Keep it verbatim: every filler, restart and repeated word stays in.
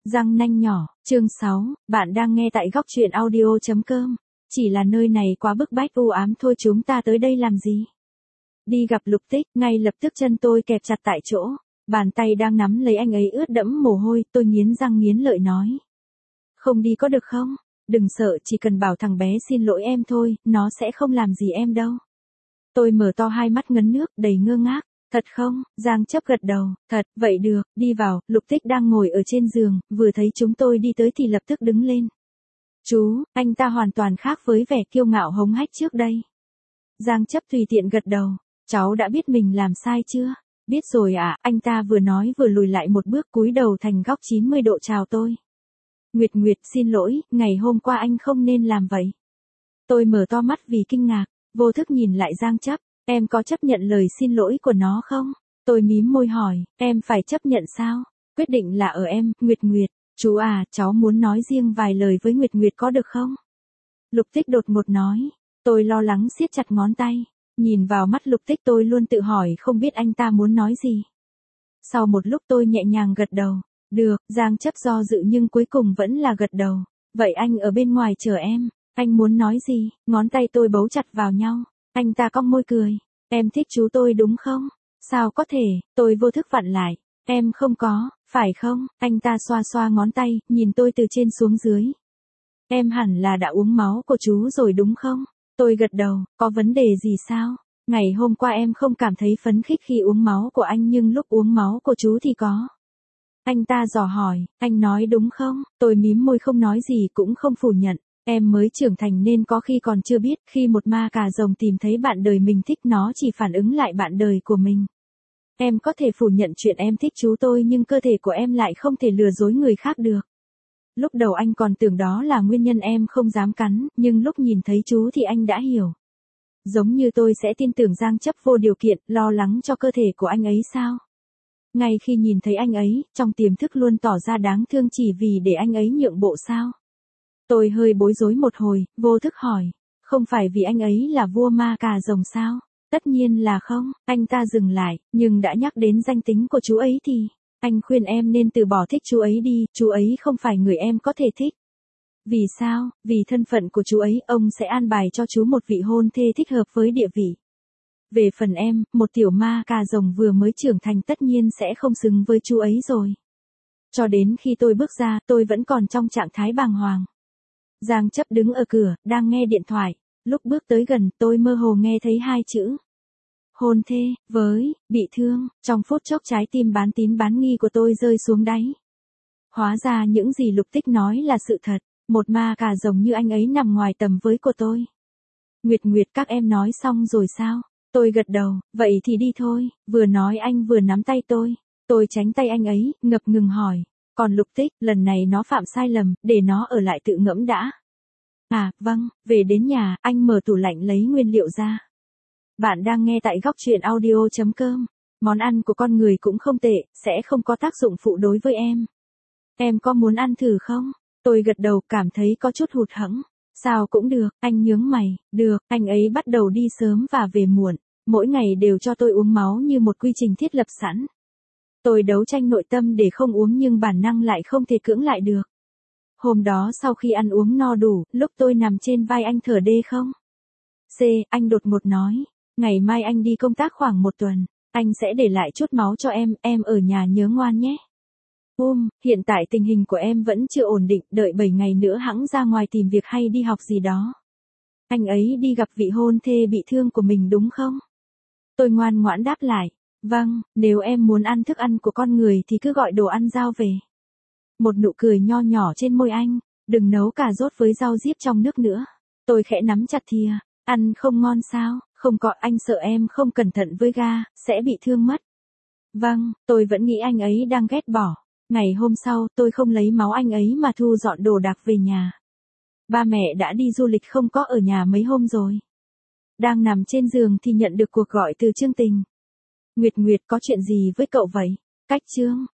Răng nanh nhỏ, chương sáu, bạn đang nghe tại góc truyện audio chấm com. Chỉ là nơi này quá bức bách u ám thôi, chúng ta tới đây làm gì? Đi gặp Lục Tích, ngay lập tức chân tôi kẹp chặt tại chỗ, bàn tay đang nắm lấy anh ấy ướt đẫm mồ hôi, tôi nghiến răng nghiến lợi nói. Không đi có được không? Đừng sợ, chỉ cần bảo thằng bé xin lỗi em thôi, nó sẽ không làm gì em đâu. Tôi mở to hai mắt ngấn nước, đầy ngơ ngác. Thật không? Giang Chấp gật đầu, thật, vậy được, đi vào. Lục Tích đang ngồi ở trên giường, vừa thấy chúng tôi đi tới thì lập tức đứng lên. Chú, anh ta hoàn toàn khác với vẻ kiêu ngạo hống hách trước đây. Giang Chấp tùy tiện gật đầu, cháu đã biết mình làm sai chưa? Biết rồi ạ, à, anh ta vừa nói vừa lùi lại một bước, cúi đầu thành góc chín mươi độ chào tôi. Nguyệt Nguyệt, xin lỗi, ngày hôm qua anh không nên làm vậy. Tôi mở to mắt vì kinh ngạc, vô thức nhìn lại Giang Chấp. Em có chấp nhận lời xin lỗi của nó không? Tôi mím môi hỏi, em phải chấp nhận sao? Quyết định là ở em, Nguyệt Nguyệt. Chú à, cháu muốn nói riêng vài lời với Nguyệt Nguyệt có được không? Lục Tích đột ngột nói. Tôi lo lắng siết chặt ngón tay. Nhìn vào mắt Lục Tích tôi luôn tự hỏi không biết anh ta muốn nói gì. Sau một lúc tôi nhẹ nhàng gật đầu. Được, Giang Chấp do dự nhưng cuối cùng vẫn là gật đầu. Vậy anh ở bên ngoài chờ em. Anh muốn nói gì? Ngón tay tôi bấu chặt vào nhau. Anh ta cong môi cười. Em thích chú tôi đúng không? Sao có thể? Tôi vô thức vặn lại. Em không có, phải không? Anh ta xoa xoa ngón tay, nhìn tôi từ trên xuống dưới. Em hẳn là đã uống máu của chú rồi đúng không? Tôi gật đầu, có vấn đề gì sao? Ngày hôm qua em không cảm thấy phấn khích khi uống máu của anh nhưng lúc uống máu của chú thì có. Anh ta dò hỏi, anh nói đúng không? Tôi mím môi không nói gì cũng không phủ nhận. Em mới trưởng thành nên có khi còn chưa biết, khi một ma cà rồng tìm thấy bạn đời mình thích nó chỉ phản ứng lại bạn đời của mình. Em có thể phủ nhận chuyện em thích chú tôi nhưng cơ thể của em lại không thể lừa dối người khác được. Lúc đầu anh còn tưởng đó là nguyên nhân em không dám cắn, nhưng lúc nhìn thấy chú thì anh đã hiểu. Giống như tôi sẽ tin tưởng Giang Chấp vô điều kiện, lo lắng cho cơ thể của anh ấy sao? Ngay khi nhìn thấy anh ấy, trong tiềm thức luôn tỏ ra đáng thương chỉ vì để anh ấy nhượng bộ sao? Tôi hơi bối rối một hồi, vô thức hỏi, không phải vì anh ấy là vua ma cà rồng sao? Tất nhiên là không, anh ta dừng lại, nhưng đã nhắc đến danh tính của chú ấy thì, anh khuyên em nên từ bỏ thích chú ấy đi, chú ấy không phải người em có thể thích. Vì sao? Vì thân phận của chú ấy, ông sẽ an bài cho chú một vị hôn thê thích hợp với địa vị. Về phần em, một tiểu ma cà rồng vừa mới trưởng thành tất nhiên sẽ không xứng với chú ấy rồi. Cho đến khi tôi bước ra, tôi vẫn còn trong trạng thái bàng hoàng. Giang Chấp đứng ở cửa, đang nghe điện thoại. Lúc bước tới gần, tôi mơ hồ nghe thấy hai chữ. Hôn thê, với, bị thương, trong phút chốc trái tim bán tín bán nghi của tôi rơi xuống đáy. Hóa ra những gì Lục Tích nói là sự thật, một ma cà rồng như anh ấy nằm ngoài tầm với của tôi. Nguyệt Nguyệt, các em nói xong rồi sao? Tôi gật đầu, vậy thì đi thôi, vừa nói anh vừa nắm tay tôi. Tôi tránh tay anh ấy, ngập ngừng hỏi. Còn Lục Tích, lần này nó phạm sai lầm, để nó ở lại tự ngẫm đã. À, vâng, về đến nhà, anh mở tủ lạnh lấy nguyên liệu ra. Bạn đang nghe tại góc truyện audio chấm com. Món ăn của con người cũng không tệ, sẽ không có tác dụng phụ đối với em. Em có muốn ăn thử không? Tôi gật đầu, cảm thấy có chút hụt hẫng. Sao cũng được, anh nhướng mày, được, anh ấy bắt đầu đi sớm và về muộn. Mỗi ngày đều cho tôi uống máu như một quy trình thiết lập sẵn. Tôi đấu tranh nội tâm để không uống nhưng bản năng lại không thể cưỡng lại được. Hôm đó sau khi ăn uống no đủ, lúc tôi nằm trên vai anh thở đê không? C, anh đột ngột nói, ngày mai anh đi công tác khoảng một tuần, anh sẽ để lại chút máu cho em, em ở nhà nhớ ngoan nhé. Um, hiện tại tình hình của em vẫn chưa ổn định, đợi bảy ngày nữa hẵng ra ngoài tìm việc hay đi học gì đó. Anh ấy đi gặp vị hôn thê bị thương của mình đúng không? Tôi ngoan ngoãn đáp lại, vâng, nếu em muốn ăn thức ăn của con người thì cứ gọi đồ ăn giao về. Một nụ cười nho nhỏ trên môi anh, đừng nấu cà rốt với rau diếp trong nước nữa. Tôi khẽ nắm chặt thìa, ăn không ngon sao, không có, anh sợ em không cẩn thận với ga, sẽ bị thương mất. Vâng, tôi vẫn nghĩ anh ấy đang ghét bỏ. Ngày hôm sau, tôi không lấy máu anh ấy mà thu dọn đồ đạc về nhà. Ba mẹ đã đi du lịch không có ở nhà mấy hôm rồi. Đang nằm trên giường thì nhận được cuộc gọi từ Trương Tình. Nguyệt Nguyệt, có chuyện gì với cậu vậy? Cách Trương,